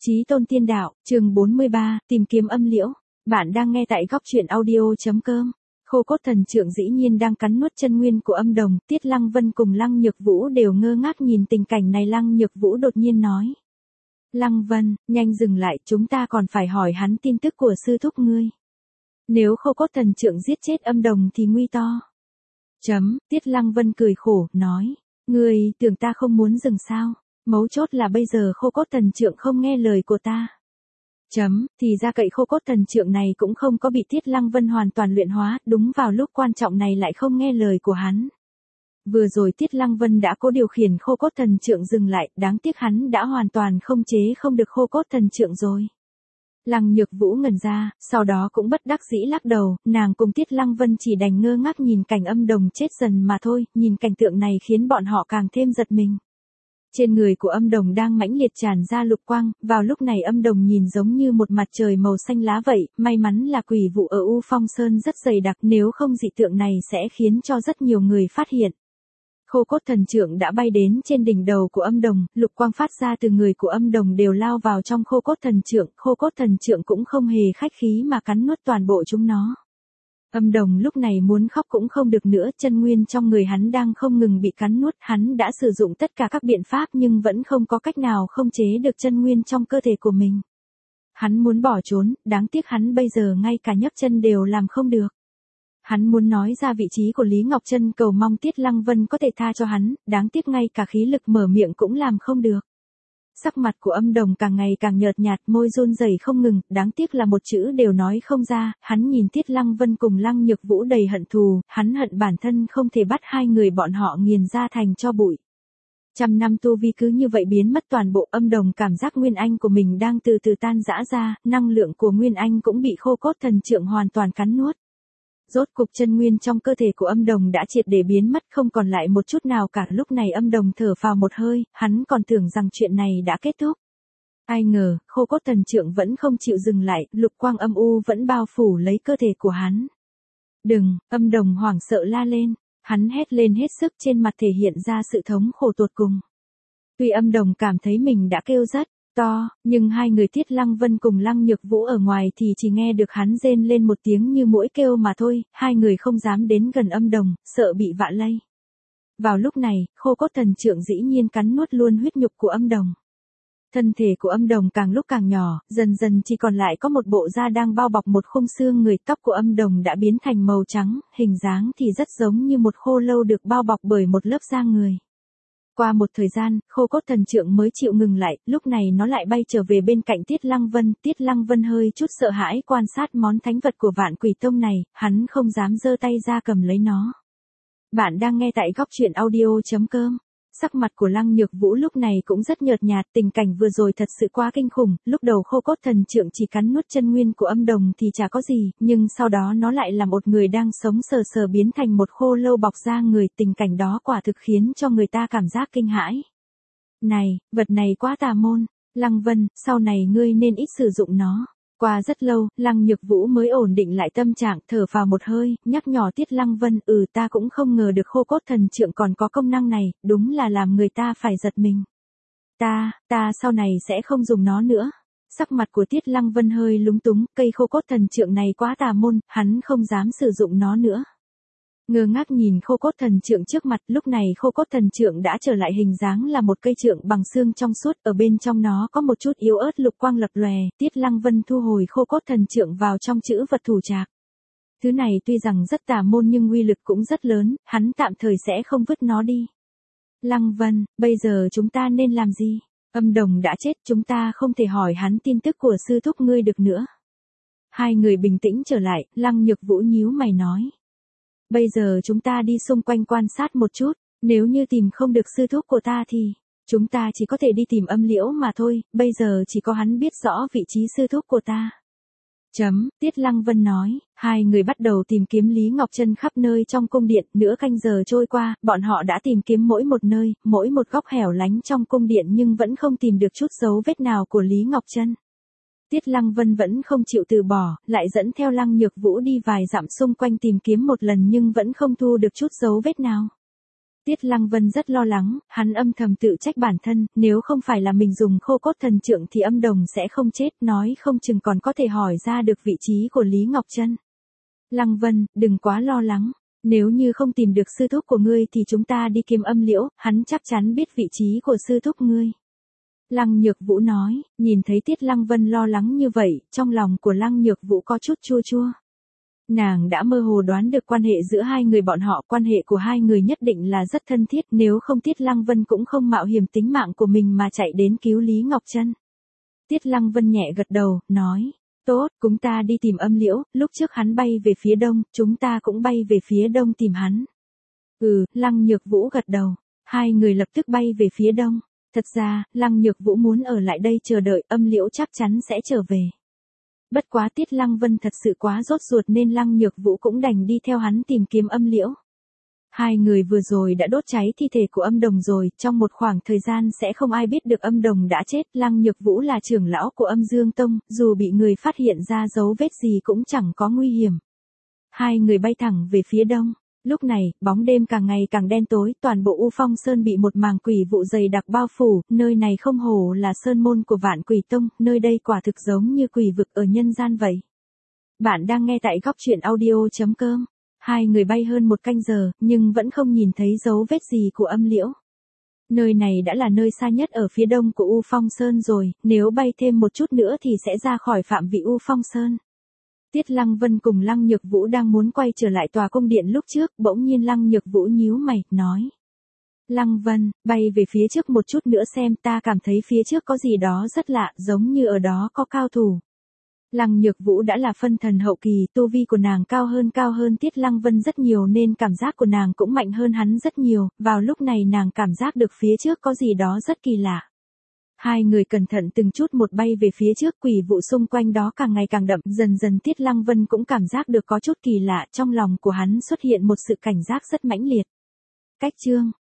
Chí tôn tiên đạo, chương 43, tìm kiếm âm liễu. Bạn đang nghe tại góc truyện audio.com. Khô cốt thần trượng dĩ nhiên đang cắn nuốt chân nguyên của âm đồng, Tiết Lăng Vân cùng Lăng Nhược Vũ đều ngơ ngác nhìn tình cảnh này. Lăng Nhược Vũ đột nhiên nói. Lăng Vân, nhanh dừng lại, chúng ta còn phải hỏi hắn tin tức của sư thúc ngươi. Nếu khô cốt thần trượng giết chết âm đồng thì nguy to. Tiết Lăng Vân cười khổ, nói. Ngươi tưởng ta không muốn dừng sao? Mấu chốt là bây giờ khô cốt thần trượng không nghe lời của ta. Thì ra cậy khô cốt thần trượng này cũng không có bị Tiết Lăng Vân hoàn toàn luyện hóa, đúng vào lúc quan trọng này lại không nghe lời của hắn. Vừa rồi Tiết Lăng Vân đã cố điều khiển khô cốt thần trượng dừng lại, đáng tiếc hắn đã hoàn toàn không chế không được khô cốt thần trượng rồi. Lăng Nhược Vũ ngẩn ra, sau đó cũng bất đắc dĩ lắc đầu, nàng cùng Tiết Lăng Vân chỉ đành ngơ ngác nhìn cảnh âm đồng chết dần mà thôi, nhìn cảnh tượng này khiến bọn họ càng thêm giật mình. Trên người của âm đồng đang mãnh liệt tràn ra lục quang, vào lúc này âm đồng nhìn giống như một mặt trời màu xanh lá vậy, may mắn là quỷ vụ ở U Phong Sơn rất dày đặc, nếu không dị tượng này sẽ khiến cho rất nhiều người phát hiện. Khô cốt thần trượng đã bay đến trên đỉnh đầu của âm đồng, lục quang phát ra từ người của âm đồng đều lao vào trong khô cốt thần trượng cũng không hề khách khí mà cắn nuốt toàn bộ chúng nó. Âm đồng lúc này muốn khóc cũng không được nữa, chân nguyên trong người hắn đang không ngừng bị cắn nuốt, hắn đã sử dụng tất cả các biện pháp nhưng vẫn không có cách nào không chế được chân nguyên trong cơ thể của mình. Hắn muốn bỏ trốn, đáng tiếc hắn bây giờ ngay cả nhấc chân đều làm không được. Hắn muốn nói ra vị trí của Lý Ngọc Trân cầu mong Tiết Lăng Vân có thể tha cho hắn, đáng tiếc ngay cả khí lực mở miệng cũng làm không được. Sắc mặt của âm đồng càng ngày càng nhợt nhạt, môi run rẩy không ngừng, đáng tiếc là một chữ đều nói không ra. Hắn nhìn Tiết Lăng Vân cùng Lăng Nhược Vũ đầy hận thù, hắn hận bản thân không thể bắt hai người bọn họ nghiền ra thành tro bụi. 100 năm tu vi cứ như vậy biến mất toàn bộ. Âm đồng cảm giác nguyên anh của mình đang từ từ tan rã ra, năng lượng của nguyên anh cũng bị khô cốt thần trượng hoàn toàn cắn nuốt. Rốt cục chân nguyên trong cơ thể của âm đồng đã triệt để biến mất, không còn lại một chút nào cả. Lúc này âm đồng thở phào một hơi, hắn còn tưởng rằng chuyện này đã kết thúc. Ai ngờ, khô cốt thần trượng vẫn không chịu dừng lại, lục quang âm u vẫn bao phủ lấy cơ thể của hắn. Đừng, âm đồng hoảng sợ la lên, hắn hét lên hết sức, trên mặt thể hiện ra sự thống khổ tột cùng. Tuy âm đồng cảm thấy mình đã kêu rất to, nhưng hai người Tiết Lăng Vân cùng Lăng Nhược Vũ ở ngoài thì chỉ nghe được hắn rên lên một tiếng như muỗi kêu mà thôi, hai người không dám đến gần âm đồng, sợ bị vạ lây. Vào lúc này, khô cốt thần trượng dĩ nhiên cắn nuốt luôn huyết nhục của âm đồng. Thân thể của âm đồng càng lúc càng nhỏ, dần dần chỉ còn lại có một bộ da đang bao bọc một khung xương người. Tóc của âm đồng đã biến thành màu trắng, hình dáng thì rất giống như một khô lâu được bao bọc bởi một lớp da người. Qua một thời gian, khô cốt thần trượng mới chịu ngừng lại, lúc này nó lại bay trở về bên cạnh Tiết Lăng Vân. Tiết Lăng Vân hơi chút sợ hãi quan sát món thánh vật của Vạn Quỷ Tông này, hắn không dám giơ tay ra cầm lấy nó. Bạn đang nghe tại góc truyện audio.com. Sắc mặt của Lăng Nhược Vũ lúc này cũng rất nhợt nhạt, tình cảnh vừa rồi thật sự quá kinh khủng, lúc đầu khô cốt thần trượng chỉ cắn nuốt chân nguyên của âm đồng thì chả có gì, nhưng sau đó nó lại là một người đang sống sờ sờ biến thành một khô lâu bọc da người, tình cảnh đó quả thực khiến cho người ta cảm giác kinh hãi. Này, vật này quá tà môn, Lăng Vân, sau này ngươi nên ít sử dụng nó. Qua rất lâu, Lăng Nhược Vũ mới ổn định lại tâm trạng, thở phào một hơi, nhắc nhỏ Tiết Lăng Vân, ta cũng không ngờ được khô cốt thần trượng còn có công năng này, đúng là làm người ta phải giật mình. Ta sau này sẽ không dùng nó nữa. Sắc mặt của Tiết Lăng Vân hơi lúng túng, cây khô cốt thần trượng này quá tà môn, hắn không dám sử dụng nó nữa. Ngơ ngác nhìn khô cốt thần trượng trước mặt, lúc này khô cốt thần trượng đã trở lại hình dáng là một cây trượng bằng xương trong suốt, ở bên trong nó có một chút yếu ớt lục quang lập lòe. Tiết Lăng Vân thu hồi khô cốt thần trượng vào trong chữ vật thủ trạc. Thứ này tuy rằng rất tà môn nhưng uy lực cũng rất lớn, hắn tạm thời sẽ không vứt nó đi. Lăng Vân, bây giờ chúng ta nên làm gì? Âm đồng đã chết, chúng ta không thể hỏi hắn tin tức của sư thúc ngươi được nữa. Hai người bình tĩnh trở lại, Lăng Nhược Vũ nhíu mày nói. Bây giờ chúng ta đi xung quanh quan sát một chút, nếu như tìm không được sư thúc của ta thì, chúng ta chỉ có thể đi tìm âm liễu mà thôi, bây giờ chỉ có hắn biết rõ vị trí sư thúc của ta. Tiết Lăng Vân nói, hai người bắt đầu tìm kiếm Lý Ngọc Trân khắp nơi trong cung điện, nửa canh giờ trôi qua, bọn họ đã tìm kiếm mỗi một nơi, mỗi một góc hẻo lánh trong cung điện nhưng vẫn không tìm được chút dấu vết nào của Lý Ngọc Trân. Tiết Lăng Vân vẫn không chịu từ bỏ, lại dẫn theo Lăng Nhược Vũ đi vài dặm xung quanh tìm kiếm một lần nhưng vẫn không thu được chút dấu vết nào. Tiết Lăng Vân rất lo lắng, hắn âm thầm tự trách bản thân, nếu không phải là mình dùng khô cốt thần trượng thì âm đồng sẽ không chết, nói không chừng còn có thể hỏi ra được vị trí của Lý Ngọc Trân. Lăng Vân, đừng quá lo lắng, nếu như không tìm được sư thúc của ngươi thì chúng ta đi kiếm âm liễu, hắn chắc chắn biết vị trí của sư thúc ngươi. Lăng Nhược Vũ nói, nhìn thấy Tiết Lăng Vân lo lắng như vậy, trong lòng của Lăng Nhược Vũ có chút chua chua. Nàng đã mơ hồ đoán được quan hệ giữa hai người bọn họ, quan hệ của hai người nhất định là rất thân thiết, nếu không Tiết Lăng Vân cũng không mạo hiểm tính mạng của mình mà chạy đến cứu Lý Ngọc Trân. Tiết Lăng Vân nhẹ gật đầu, nói, tốt, chúng ta đi tìm âm liễu, lúc trước hắn bay về phía đông, chúng ta cũng bay về phía đông tìm hắn. Lăng Nhược Vũ gật đầu, hai người lập tức bay về phía đông. Thật ra, Lăng Nhược Vũ muốn ở lại đây chờ đợi, âm liễu chắc chắn sẽ trở về. Bất quá Tiết Lăng Vân thật sự quá rốt ruột nên Lăng Nhược Vũ cũng đành đi theo hắn tìm kiếm âm liễu. Hai người vừa rồi đã đốt cháy thi thể của âm đồng rồi, trong một khoảng thời gian sẽ không ai biết được âm đồng đã chết. Lăng Nhược Vũ là trưởng lão của Âm Dương Tông, dù bị người phát hiện ra dấu vết gì cũng chẳng có nguy hiểm. Hai người bay thẳng về phía đông. Lúc này, bóng đêm càng ngày càng đen tối, toàn bộ U Phong Sơn bị một màng quỷ vụ dày đặc bao phủ, nơi này không hổ là sơn môn của Vạn Quỷ Tông, nơi đây quả thực giống như quỷ vực ở nhân gian vậy. Bạn đang nghe tại góc truyện audio.com. Hai người bay hơn một canh giờ, nhưng vẫn không nhìn thấy dấu vết gì của âm liễu. Nơi này đã là nơi xa nhất ở phía đông của U Phong Sơn rồi, nếu bay thêm một chút nữa thì sẽ ra khỏi phạm vị U Phong Sơn. Tiết Lăng Vân cùng Lăng Nhược Vũ đang muốn quay trở lại tòa cung điện lúc trước, bỗng nhiên Lăng Nhược Vũ nhíu mày, nói. Lăng Vân, bay về phía trước một chút nữa xem, ta cảm thấy phía trước có gì đó rất lạ, giống như ở đó có cao thủ. Lăng Nhược Vũ đã là phân thần hậu kỳ, tu vi của nàng cao hơn Tiết Lăng Vân rất nhiều nên cảm giác của nàng cũng mạnh hơn hắn rất nhiều, vào lúc này nàng cảm giác được phía trước có gì đó rất kỳ lạ. Hai người cẩn thận từng chút một bay về phía trước, quỷ vụ xung quanh đó càng ngày càng đậm, dần dần Tiết Lăng Vân cũng cảm giác được có chút kỳ lạ, trong lòng của hắn xuất hiện một sự cảnh giác rất mãnh liệt. Cách chương